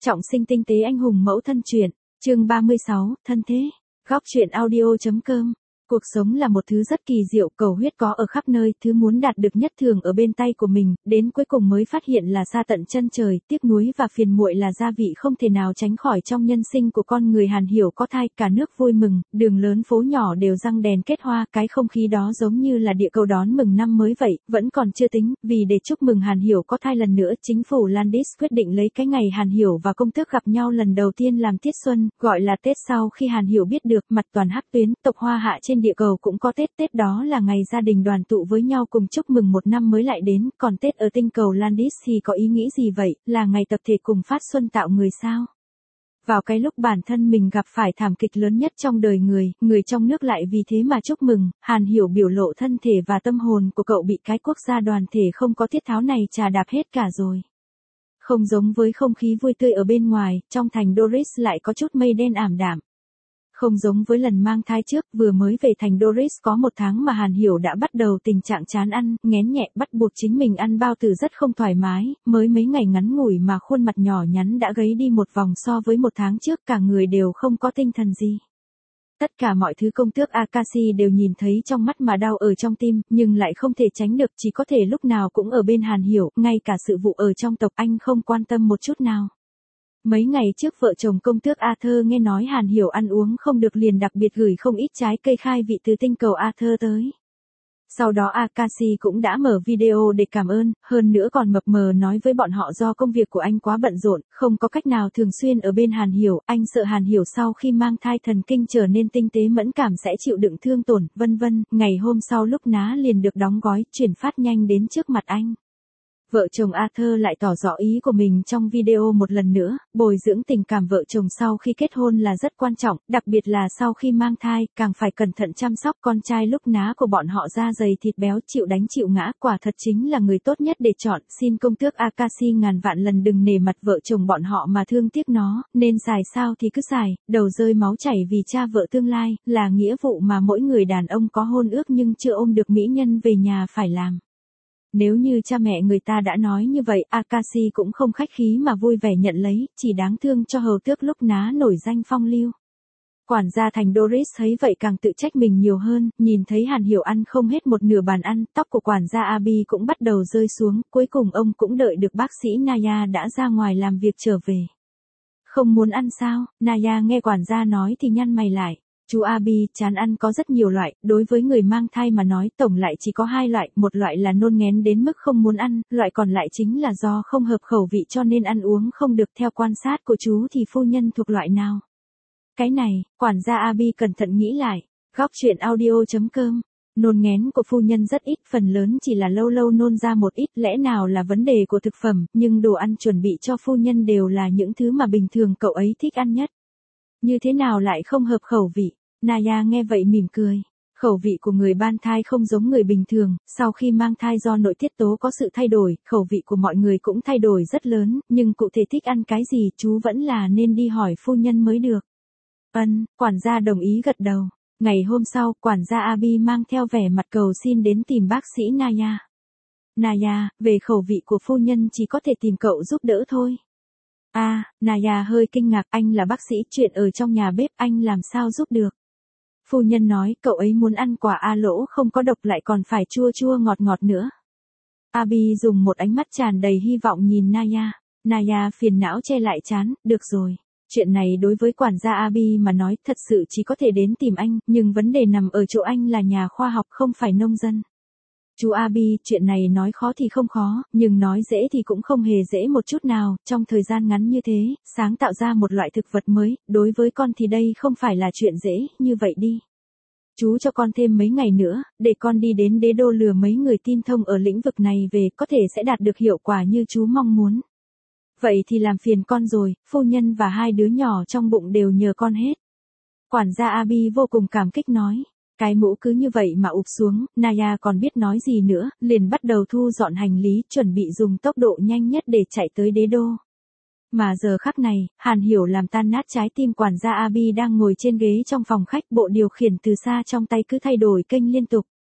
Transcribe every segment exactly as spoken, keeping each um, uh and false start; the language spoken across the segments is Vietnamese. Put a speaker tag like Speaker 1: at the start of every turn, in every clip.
Speaker 1: Trọng sinh tinh tế anh hùng mẫu thân truyện, chương ba mươi sáu, thân thế. Góc truyện audio.com. Cuộc sống là một thứ rất kỳ diệu, cầu huyết có ở khắp nơi, thứ muốn đạt được nhất thường ở bên tay của mình, đến cuối cùng mới phát hiện là xa tận chân trời, tiếc nuối và phiền muội là gia vị không thể nào tránh khỏi trong nhân sinh của con người. Hàn Hiểu có thai, cả nước vui mừng, đường lớn phố nhỏ đều răng đèn kết hoa, cái không khí đó giống như là địa cầu đón mừng năm mới vậy. Vẫn còn chưa tính, vì để chúc mừng Hàn Hiểu có thai lần nữa, chính phủ Landis quyết định lấy cái ngày Hàn Hiểu và công tước gặp nhau lần đầu tiên làm tiết xuân, gọi là Tết. Sau khi Hàn Hiểu biết được mặt toàn hắc tuyến, tộc Hoa Hạ trên địa cầu cũng có Tết. Tết đó là ngày gia đình đoàn tụ với nhau cùng chúc mừng một năm mới lại đến, còn Tết ở tinh cầu Landis thì có ý nghĩ gì vậy, là ngày tập thể cùng phát xuân tạo người sao? Vào cái lúc bản thân mình gặp phải thảm kịch lớn nhất trong đời người, người trong nước lại vì thế mà chúc mừng. Hàn Hiểu biểu lộ thân thể và tâm hồn của cậu bị cái quốc gia đoàn thể không có tiết tháo này chà đạp hết cả rồi. Không giống với không khí vui tươi ở bên ngoài, trong thành Doris lại có chút mây đen ảm đạm. Không giống với lần mang thai trước, vừa mới về thành Doris có một tháng mà Hàn Hiểu đã bắt đầu tình trạng chán ăn, nghén nhẹ, bắt buộc chính mình ăn bao tử rất không thoải mái, mới mấy ngày ngắn ngủi mà khuôn mặt nhỏ nhắn đã gầy đi một vòng so với một tháng trước, cả người đều không có tinh thần gì. Tất cả mọi thứ công tước Akashi đều nhìn thấy trong mắt mà đau ở trong tim, nhưng lại không thể tránh được, chỉ có thể lúc nào cũng ở bên Hàn Hiểu, ngay cả sự vụ ở trong tộc anh không quan tâm một chút nào. Mấy ngày trước vợ chồng công tước Arthur nghe nói Hàn Hiểu ăn uống không được liền đặc biệt gửi không ít trái cây khai vị từ tinh cầu Arthur tới. Sau đó Akashi cũng đã mở video để cảm ơn, hơn nữa còn mập mờ nói với bọn họ do công việc của anh quá bận rộn, không có cách nào thường xuyên ở bên Hàn Hiểu, anh sợ Hàn Hiểu sau khi mang thai thần kinh trở nên tinh tế mẫn cảm sẽ chịu đựng thương tổn, vân vân. Ngày hôm sau lúc ná liền được đóng gói, chuyển phát nhanh đến trước mặt anh. Vợ chồng Arthur lại tỏ rõ ý của mình trong video một lần nữa, bồi dưỡng tình cảm vợ chồng sau khi kết hôn là rất quan trọng, đặc biệt là sau khi mang thai, càng phải cẩn thận chăm sóc con trai. Lúc ná của bọn họ da dày thịt béo, chịu đánh chịu ngã, quả thật chính là người tốt nhất để chọn. Xin công tước Akashi ngàn vạn lần đừng nể mặt vợ chồng bọn họ mà thương tiếc nó, nên xài sao thì cứ xài, đầu rơi máu chảy vì cha vợ tương lai, là nghĩa vụ mà mỗi người đàn ông có hôn ước nhưng chưa ôm được mỹ nhân về nhà phải làm. Nếu như cha mẹ người ta đã nói như vậy, Akashi cũng không khách khí mà vui vẻ nhận lấy, chỉ đáng thương cho hầu tước lúc ná nổi danh phong lưu. Quản gia thành Doris thấy vậy càng tự trách mình nhiều hơn, nhìn thấy Hàn Hiểu ăn không hết một nửa bàn ăn, tóc của quản gia Abi cũng bắt đầu rơi xuống, cuối cùng ông cũng đợi được bác sĩ Naya đã ra ngoài làm việc trở về. Không muốn ăn sao? Naya nghe quản gia nói thì nhăn mày lại. Chú Abi, chán ăn có rất nhiều loại, đối với người mang thai mà nói tổng lại chỉ có hai loại, một loại là nôn nghén đến mức không muốn ăn, loại còn lại chính là do không hợp khẩu vị cho nên ăn uống không được. Theo quan sát của chú thì phu nhân thuộc loại nào? Cái này, quản gia Abi cẩn thận nghĩ lại. Góc truyện audio.com. Nôn nghén của phu nhân rất ít, phần lớn chỉ là lâu lâu nôn ra một ít, lẽ nào là vấn đề của thực phẩm, nhưng đồ ăn chuẩn bị cho phu nhân đều là những thứ mà bình thường cậu ấy thích ăn nhất. Như thế nào lại không hợp khẩu vị? Naya nghe vậy mỉm cười. Khẩu vị của người ban thai không giống người bình thường, sau khi mang thai do nội tiết tố có sự thay đổi, khẩu vị của mọi người cũng thay đổi rất lớn, nhưng cụ thể thích ăn cái gì chú vẫn là nên đi hỏi phu nhân mới được. Ân, quản gia đồng ý gật đầu. Ngày hôm sau, quản gia Abi mang theo vẻ mặt cầu xin đến tìm bác sĩ Naya. Naya, về khẩu vị của phu nhân chỉ có thể tìm cậu giúp đỡ thôi. À, Naya hơi kinh ngạc, anh là bác sĩ, chuyện ở trong nhà bếp anh làm sao giúp được. Phu nhân nói, cậu ấy muốn ăn quả A lỗ không có độc lại còn phải chua chua ngọt ngọt nữa. Abi dùng một ánh mắt tràn đầy hy vọng nhìn Naya. Naya phiền não che lại trán, được rồi. Chuyện này đối với quản gia Abi mà nói thật sự chỉ có thể đến tìm anh, nhưng vấn đề nằm ở chỗ anh là nhà khoa học không phải nông dân. Chú Abi, chuyện này nói khó thì không khó, nhưng nói dễ thì cũng không hề dễ một chút nào, trong thời gian ngắn như thế, sáng tạo ra một loại thực vật mới, đối với con thì đây không phải là chuyện dễ, như vậy đi. Chú cho con thêm mấy ngày nữa, để con đi đến đế đô lừa mấy người tin thông ở lĩnh vực này về, có thể sẽ đạt được hiệu quả như chú mong muốn. Vậy thì làm phiền con rồi, phu nhân và hai đứa nhỏ trong bụng đều nhờ con hết. Quản gia Abi vô cùng cảm kích nói. Cái mũ cứ như vậy mà ụp xuống, Naya còn biết nói gì nữa, liền bắt đầu thu dọn hành lý, chuẩn bị dùng tốc độ nhanh nhất để chạy tới đế đô. Mà giờ khắc này, Hàn Hiểu làm tan nát trái tim quản gia Abi đang ngồi trên ghế trong phòng khách, bộ điều khiển từ xa trong tay cứ thay đổi kênh liên tục.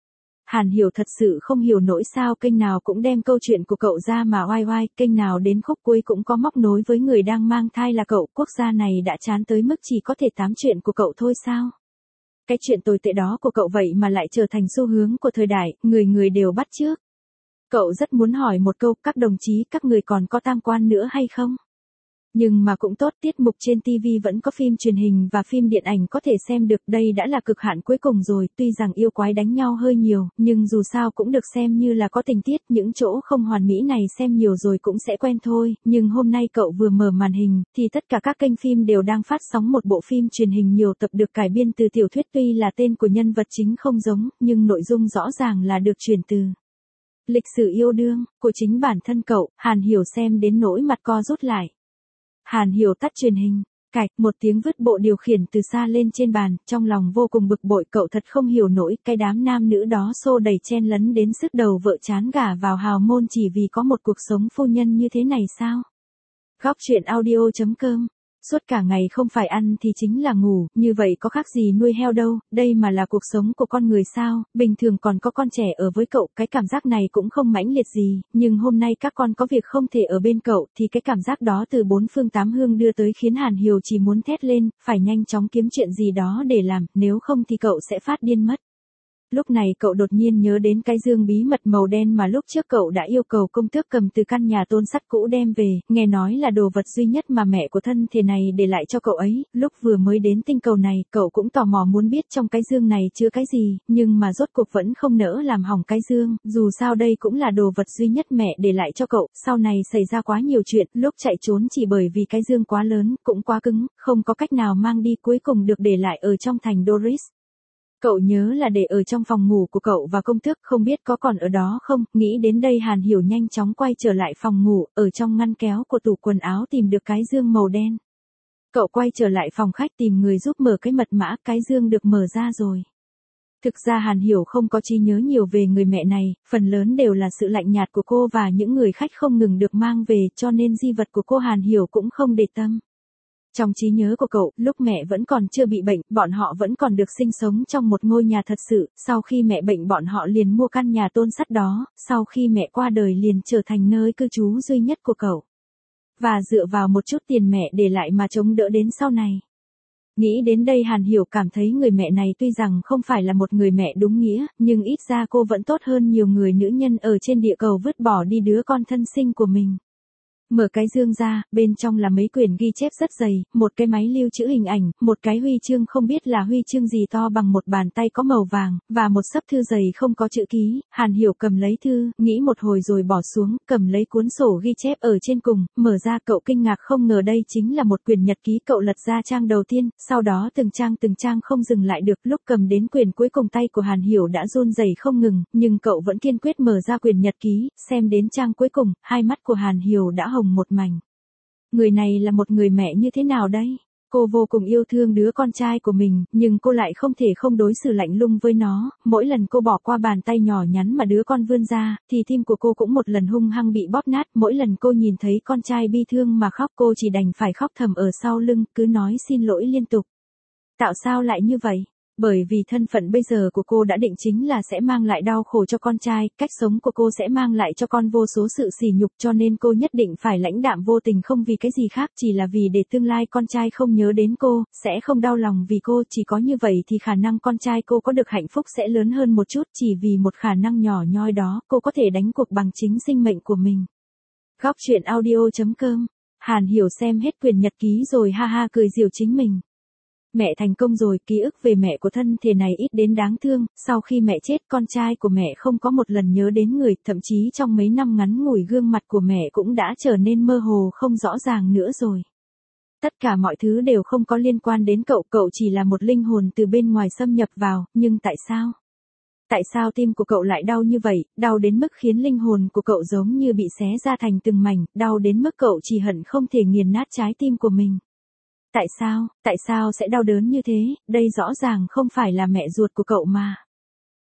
Speaker 1: Hàn Hiểu thật sự không hiểu nổi sao kênh nào cũng đem câu chuyện của cậu ra mà oai oai, kênh nào đến khúc cuối cũng có móc nối với người đang mang thai là cậu, quốc gia này đã chán tới mức chỉ có thể tám chuyện của cậu thôi sao? Cái chuyện tồi tệ đó của cậu vậy mà lại trở thành xu hướng của thời đại, người người đều bắt chước. Cậu rất muốn hỏi một câu, các đồng chí, các người còn có tam quan nữa hay không? Nhưng mà cũng tốt, tiết mục trên ti vi vẫn có phim truyền hình và phim điện ảnh có thể xem được, đây đã là cực hạn cuối cùng rồi, tuy rằng yêu quái đánh nhau hơi nhiều, nhưng dù sao cũng được xem như là có tình tiết, những chỗ không hoàn mỹ này xem nhiều rồi cũng sẽ quen thôi, nhưng hôm nay cậu vừa mở màn hình, thì tất cả các kênh phim đều đang phát sóng một bộ phim truyền hình nhiều tập được cải biên từ tiểu thuyết, tuy là tên của nhân vật chính không giống, nhưng nội dung rõ ràng là được chuyển từ lịch sử yêu đương của chính bản thân cậu. Hàn Hiểu xem đến nỗi mặt co rút lại. Hàn Hiểu tắt truyền hình, cạch, một tiếng vứt bộ điều khiển từ xa lên trên bàn, trong lòng vô cùng bực bội, cậu thật không hiểu nổi, cái đám nam nữ đó xô đẩy chen lấn đến sức đầu vợ chán gả vào hào môn chỉ vì có một cuộc sống phu nhân như thế này sao? Góc truyện audio chấm com. Suốt cả ngày không phải ăn thì chính là ngủ, như vậy có khác gì nuôi heo đâu, đây mà là cuộc sống của con người sao, bình thường còn có con trẻ ở với cậu, cái cảm giác này cũng không mãnh liệt gì, nhưng hôm nay các con có việc không thể ở bên cậu, thì cái cảm giác đó từ bốn phương tám hướng đưa tới khiến Hàn Hiểu chỉ muốn thét lên, phải nhanh chóng kiếm chuyện gì đó để làm, nếu không thì cậu sẽ phát điên mất. Lúc này cậu đột nhiên nhớ đến cái dương bí mật màu đen mà lúc trước cậu đã yêu cầu công tước cầm từ căn nhà tôn sắt cũ đem về, nghe nói là đồ vật duy nhất mà mẹ của thân thể này để lại cho cậu ấy, lúc vừa mới đến tinh cầu này, cậu cũng tò mò muốn biết trong cái dương này chứa cái gì, nhưng mà rốt cuộc vẫn không nỡ làm hỏng cái dương, dù sao đây cũng là đồ vật duy nhất mẹ để lại cho cậu, sau này xảy ra quá nhiều chuyện, lúc chạy trốn chỉ bởi vì cái dương quá lớn, cũng quá cứng, không có cách nào mang đi, cuối cùng được để lại ở trong thành Doris. Cậu nhớ là để ở trong phòng ngủ của cậu và công tước, không biết có còn ở đó không, nghĩ đến đây Hàn Hiểu nhanh chóng quay trở lại phòng ngủ, ở trong ngăn kéo của tủ quần áo tìm được cái dương màu đen. Cậu quay trở lại phòng khách tìm người giúp mở cái mật mã, cái dương được mở ra rồi. Thực ra Hàn Hiểu không có trí nhớ nhiều về người mẹ này, phần lớn đều là sự lạnh nhạt của cô và những người khách không ngừng được mang về, cho nên di vật của cô Hàn Hiểu cũng không để tâm. Trong trí nhớ của cậu, lúc mẹ vẫn còn chưa bị bệnh, bọn họ vẫn còn được sinh sống trong một ngôi nhà thật sự, sau khi mẹ bệnh bọn họ liền mua căn nhà tôn sắt đó, sau khi mẹ qua đời liền trở thành nơi cư trú duy nhất của cậu. Và dựa vào một chút tiền mẹ để lại mà chống đỡ đến sau này. Nghĩ đến đây Hàn Hiểu cảm thấy người mẹ này tuy rằng không phải là một người mẹ đúng nghĩa, nhưng ít ra cô vẫn tốt hơn nhiều người nữ nhân ở trên địa cầu vứt bỏ đi đứa con thân sinh của mình. Mở cái dương ra, bên trong là mấy quyển ghi chép rất dày, một cái máy lưu trữ hình ảnh, một cái huy chương không biết là huy chương gì to bằng một bàn tay có màu vàng, và một xấp thư dày không có chữ ký. Hàn Hiểu cầm lấy thư, nghĩ một hồi rồi bỏ xuống, cầm lấy cuốn sổ ghi chép ở trên cùng, mở ra cậu kinh ngạc không ngờ đây chính là một quyển nhật ký. Cậu lật ra trang đầu tiên, sau đó từng trang từng trang không dừng lại được, lúc cầm đến quyển cuối cùng tay của Hàn Hiểu đã run rẩy không ngừng, nhưng cậu vẫn kiên quyết mở ra quyển nhật ký, xem đến trang cuối cùng, hai mắt của Hàn Hiểu đã hồng một mảnh. Người này là một người mẹ như thế nào đây? Cô vô cùng yêu thương đứa con trai của mình, nhưng cô lại không thể không đối xử lạnh lùng với nó, mỗi lần cô bỏ qua bàn tay nhỏ nhắn mà đứa con vươn ra, thì tim của cô cũng một lần hung hăng bị bóp nát, mỗi lần cô nhìn thấy con trai bi thương mà khóc cô chỉ đành phải khóc thầm ở sau lưng, cứ nói xin lỗi liên tục. Tại sao lại như vậy? Bởi vì thân phận bây giờ của cô đã định chính là sẽ mang lại đau khổ cho con trai, cách sống của cô sẽ mang lại cho con vô số sự sỉ nhục, cho nên cô nhất định phải lãnh đạm vô tình, không vì cái gì khác, chỉ là vì để tương lai con trai không nhớ đến cô, sẽ không đau lòng vì cô, chỉ có như vậy thì khả năng con trai cô có được hạnh phúc sẽ lớn hơn một chút, chỉ vì một khả năng nhỏ nhoi đó, cô có thể đánh cuộc bằng chính sinh mệnh của mình. Góc truyện audio chấm com. Hàn Hiểu xem hết quyển nhật ký rồi ha ha cười giễu chính mình. Mẹ thành công rồi, ký ức về mẹ của thân thể này ít đến đáng thương, sau khi mẹ chết con trai của mẹ không có một lần nhớ đến người, thậm chí trong mấy năm ngắn ngủi gương mặt của mẹ cũng đã trở nên mơ hồ không rõ ràng nữa rồi. Tất cả mọi thứ đều không có liên quan đến cậu, cậu chỉ là một linh hồn từ bên ngoài xâm nhập vào, nhưng tại sao? Tại sao tim của cậu lại đau như vậy, đau đến mức khiến linh hồn của cậu giống như bị xé ra thành từng mảnh, đau đến mức cậu chỉ hận không thể nghiền nát trái tim của mình. Tại sao, tại sao sẽ đau đớn như thế, đây rõ ràng không phải là mẹ ruột của cậu mà.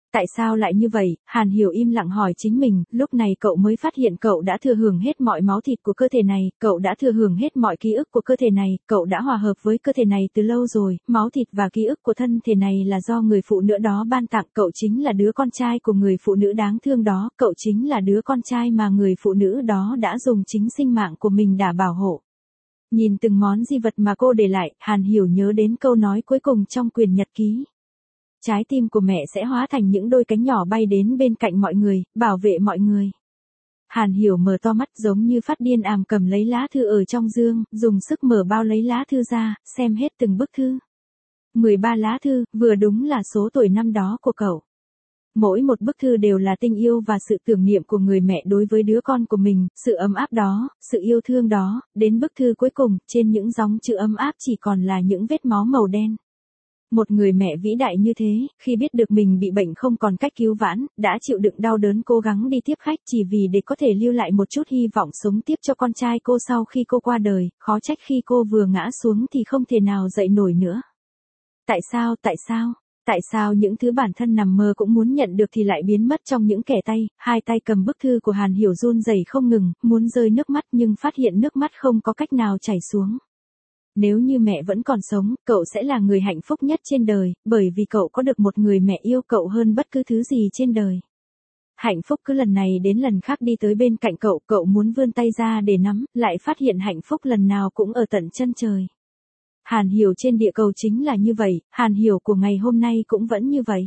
Speaker 1: Tại sao lại như vậy? Hàn Hiểu im lặng hỏi chính mình, lúc này cậu mới phát hiện cậu đã thừa hưởng hết mọi máu thịt của cơ thể này, cậu đã thừa hưởng hết mọi ký ức của cơ thể này, cậu đã hòa hợp với cơ thể này từ lâu rồi, máu thịt và ký ức của thân thể này là do người phụ nữ đó ban tặng, cậu chính là đứa con trai của người phụ nữ đáng thương đó, cậu chính là đứa con trai mà người phụ nữ đó đã dùng chính sinh mạng của mình để bảo hộ. Nhìn từng món di vật mà cô để lại, Hàn Hiểu nhớ đến câu nói cuối cùng trong quyển nhật ký. Trái tim của mẹ sẽ hóa thành những đôi cánh nhỏ bay đến bên cạnh mọi người, bảo vệ mọi người. Hàn Hiểu mở to mắt giống như phát điên àm cầm lấy lá thư ở trong dương, dùng sức mở bao lấy lá thư ra, xem hết từng bức thư. mười ba lá thư, vừa đúng là số tuổi năm đó của cậu. Mỗi một bức thư đều là tình yêu và sự tưởng niệm của người mẹ đối với đứa con của mình, sự ấm áp đó, sự yêu thương đó, đến bức thư cuối cùng, trên những dòng chữ ấm áp chỉ còn là những vết máu màu đen. Một người mẹ vĩ đại như thế, khi biết được mình bị bệnh không còn cách cứu vãn, đã chịu đựng đau đớn cố gắng đi tiếp khách chỉ vì để có thể lưu lại một chút hy vọng sống tiếp cho con trai cô sau khi cô qua đời, khó trách khi cô vừa ngã xuống thì không thể nào dậy nổi nữa. Tại sao, tại sao? Tại sao những thứ bản thân nằm mơ cũng muốn nhận được thì lại biến mất trong những kẻ tay, hai tay cầm bức thư của Hàn Hiểu run rẩy không ngừng, muốn rơi nước mắt nhưng phát hiện nước mắt không có cách nào chảy xuống. Nếu như mẹ vẫn còn sống, cậu sẽ là người hạnh phúc nhất trên đời, bởi vì cậu có được một người mẹ yêu cậu hơn bất cứ thứ gì trên đời. Hạnh phúc cứ lần này đến lần khác đi tới bên cạnh cậu, cậu muốn vươn tay ra để nắm, lại phát hiện hạnh phúc lần nào cũng ở tận chân trời. Hàn Hiểu trên địa cầu chính là như vậy, Hàn Hiểu của ngày hôm nay cũng vẫn như vậy.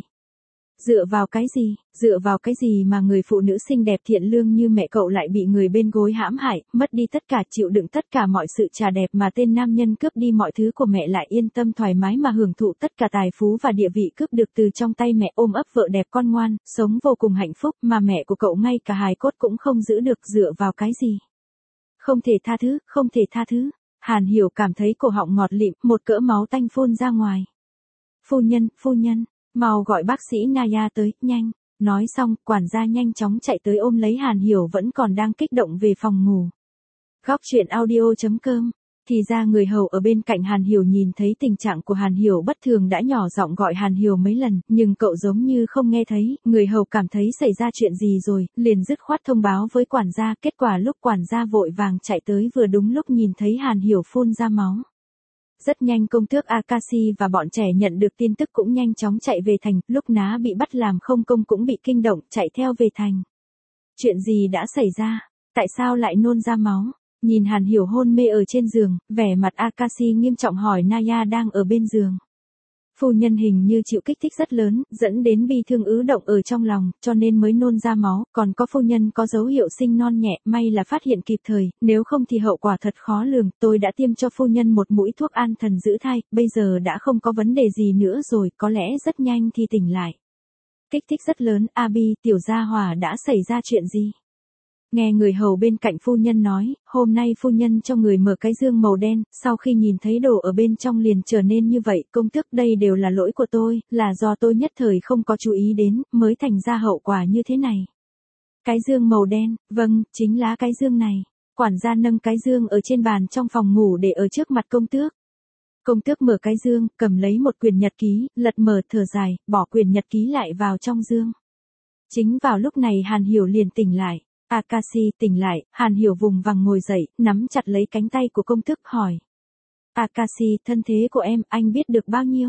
Speaker 1: Dựa vào cái gì, dựa vào cái gì mà người phụ nữ xinh đẹp thiện lương như mẹ cậu lại bị người bên gối hãm hại, mất đi tất cả, chịu đựng tất cả mọi sự trà đẹp mà tên nam nhân cướp đi mọi thứ của mẹ, lại yên tâm thoải mái mà hưởng thụ tất cả tài phú và địa vị cướp được từ trong tay mẹ, ôm ấp vợ đẹp con ngoan, sống vô cùng hạnh phúc mà mẹ của cậu ngay cả hài cốt cũng không giữ được, dựa vào cái gì? Không thể tha thứ, không thể tha thứ. Hàn Hiểu cảm thấy cổ họng ngọt lịm, một cỡ máu tanh phun ra ngoài. Phu nhân, phu nhân, mau gọi bác sĩ Naya tới, nhanh. Nói xong, quản gia nhanh chóng chạy tới ôm lấy Hàn Hiểu vẫn còn đang kích động về phòng ngủ. Góc truyện audio chấm com. Thì ra người hầu ở bên cạnh Hàn Hiểu nhìn thấy tình trạng của Hàn Hiểu bất thường đã nhỏ giọng gọi Hàn Hiểu mấy lần, nhưng cậu giống như không nghe thấy, người hầu cảm thấy xảy ra chuyện gì rồi, liền dứt khoát thông báo với quản gia, kết quả lúc quản gia vội vàng chạy tới vừa đúng lúc nhìn thấy Hàn Hiểu phun ra máu. Rất nhanh công tước Akashi và bọn trẻ nhận được tin tức cũng nhanh chóng chạy về thành, lúc ná bị bắt làm không công cũng bị kinh động, chạy theo về thành. Chuyện gì đã xảy ra? Tại sao lại nôn ra máu? Nhìn Hàn Hiểu hôn mê ở trên giường, vẻ mặt Akashi nghiêm trọng hỏi Naya đang ở bên giường. Phu nhân hình như chịu kích thích rất lớn, dẫn đến bi thương ứ động ở trong lòng, cho nên mới nôn ra máu, còn có phu nhân có dấu hiệu sinh non nhẹ, may là phát hiện kịp thời, nếu không thì hậu quả thật khó lường, tôi đã tiêm cho phu nhân một mũi thuốc an thần giữ thai, bây giờ đã không có vấn đề gì nữa rồi, có lẽ rất nhanh thì tỉnh lại. Kích thích rất lớn, Abi, tiểu gia hỏa đã xảy ra chuyện gì? Nghe người hầu bên cạnh phu nhân nói, hôm nay phu nhân cho người mở cái dương màu đen, sau khi nhìn thấy đồ ở bên trong liền trở nên như vậy, công tước đây đều là lỗi của tôi, là do tôi nhất thời không có chú ý đến, mới thành ra hậu quả như thế này. Cái dương màu đen, vâng, chính là cái dương này. Quản gia nâng cái dương ở trên bàn trong phòng ngủ để ở trước mặt công tước. Công tước mở cái dương, cầm lấy một quyển nhật ký, lật mở thở dài, bỏ quyển nhật ký lại vào trong dương. Chính vào lúc này Hàn Hiểu liền tỉnh lại. Akashi tỉnh lại, Hàn Hiểu vùng vằng ngồi dậy, nắm chặt lấy cánh tay của công tước hỏi. Akashi, thân thế của em, anh biết được bao nhiêu?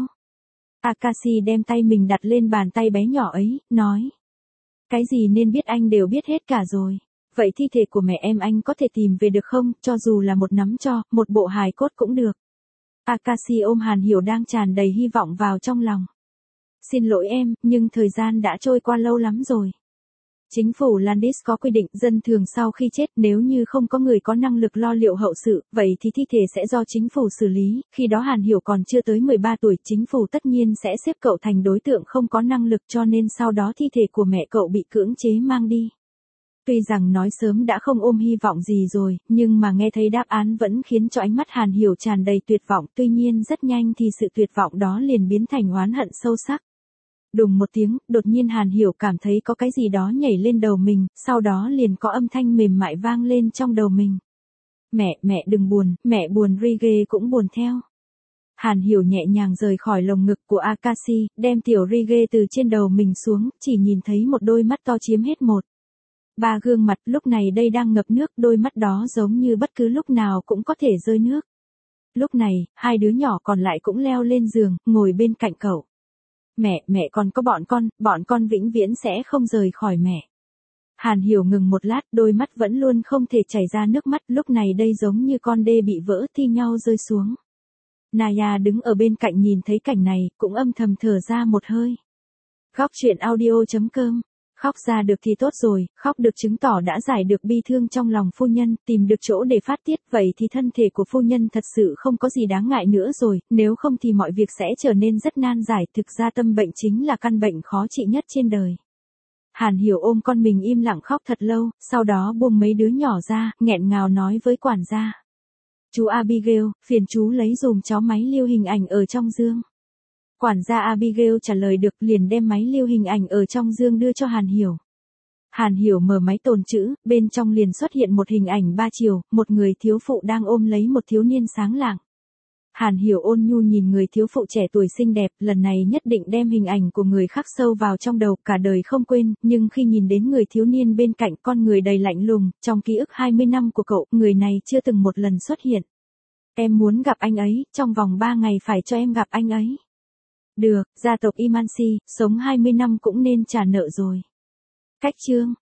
Speaker 1: Akashi đem tay mình đặt lên bàn tay bé nhỏ ấy, nói. Cái gì nên biết anh đều biết hết cả rồi. Vậy thi thể của mẹ em anh có thể tìm về được không, cho dù là một nắm tro, một bộ hài cốt cũng được. Akashi ôm Hàn Hiểu đang tràn đầy hy vọng vào trong lòng. Xin lỗi em, nhưng thời gian đã trôi qua lâu lắm rồi. Chính phủ Landis có quy định dân thường sau khi chết nếu như không có người có năng lực lo liệu hậu sự, vậy thì thi thể sẽ do chính phủ xử lý, khi đó Hàn Hiểu còn chưa tới mười ba tuổi, chính phủ tất nhiên sẽ xếp cậu thành đối tượng không có năng lực cho nên sau đó thi thể của mẹ cậu bị cưỡng chế mang đi. Tuy rằng nói sớm đã không ôm hy vọng gì rồi, nhưng mà nghe thấy đáp án vẫn khiến cho ánh mắt Hàn Hiểu tràn đầy tuyệt vọng, tuy nhiên rất nhanh thì sự tuyệt vọng đó liền biến thành oán hận sâu sắc. Đùng một tiếng, đột nhiên Hàn Hiểu cảm thấy có cái gì đó nhảy lên đầu mình, sau đó liền có âm thanh mềm mại vang lên trong đầu mình. Mẹ, mẹ đừng buồn, mẹ buồn Rige cũng buồn theo. Hàn Hiểu nhẹ nhàng rời khỏi lồng ngực của Akashi, đem tiểu Rige từ trên đầu mình xuống, chỉ nhìn thấy một đôi mắt to chiếm hết một. Ba gương mặt lúc này đây đang ngập nước, đôi mắt đó giống như bất cứ lúc nào cũng có thể rơi nước. Lúc này, hai đứa nhỏ còn lại cũng leo lên giường, ngồi bên cạnh cậu. Mẹ, mẹ còn có bọn con, bọn con vĩnh viễn sẽ không rời khỏi mẹ. Hàn Hiểu ngừng một lát, đôi mắt vẫn luôn không thể chảy ra nước mắt, lúc này đây giống như con đê bị vỡ thi nhau rơi xuống. Naya đứng ở bên cạnh nhìn thấy cảnh này, cũng âm thầm thở ra một hơi. Góc truyện audio chấm com. Khóc ra được thì tốt rồi, khóc được chứng tỏ đã giải được bi thương trong lòng phu nhân, tìm được chỗ để phát tiết, vậy thì thân thể của phu nhân thật sự không có gì đáng ngại nữa rồi, nếu không thì mọi việc sẽ trở nên rất nan giải, thực ra tâm bệnh chính là căn bệnh khó trị nhất trên đời. Hàn Hiểu ôm con mình im lặng khóc thật lâu, sau đó buông mấy đứa nhỏ ra, nghẹn ngào nói với quản gia. Chú Abigail, phiền chú lấy dùm cháu máy lưu hình ảnh ở trong dương. Quản gia Abigail trả lời được, liền đem máy lưu hình ảnh ở trong dương đưa cho Hàn Hiểu. Hàn Hiểu mở máy tồn trữ, bên trong liền xuất hiện một hình ảnh ba chiều, một người thiếu phụ đang ôm lấy một thiếu niên sáng lạng. Hàn Hiểu ôn nhu nhìn người thiếu phụ trẻ tuổi xinh đẹp, lần này nhất định đem hình ảnh của người khắc sâu vào trong đầu, cả đời không quên, nhưng khi nhìn đến người thiếu niên bên cạnh, con người đầy lạnh lùng, trong ký ức hai mươi năm của cậu, người này chưa từng một lần xuất hiện. Em muốn gặp anh ấy, trong vòng ba ngày phải cho em gặp anh ấy. Được, gia tộc Imansi, sống hai mươi năm cũng nên trả nợ rồi. Cách chương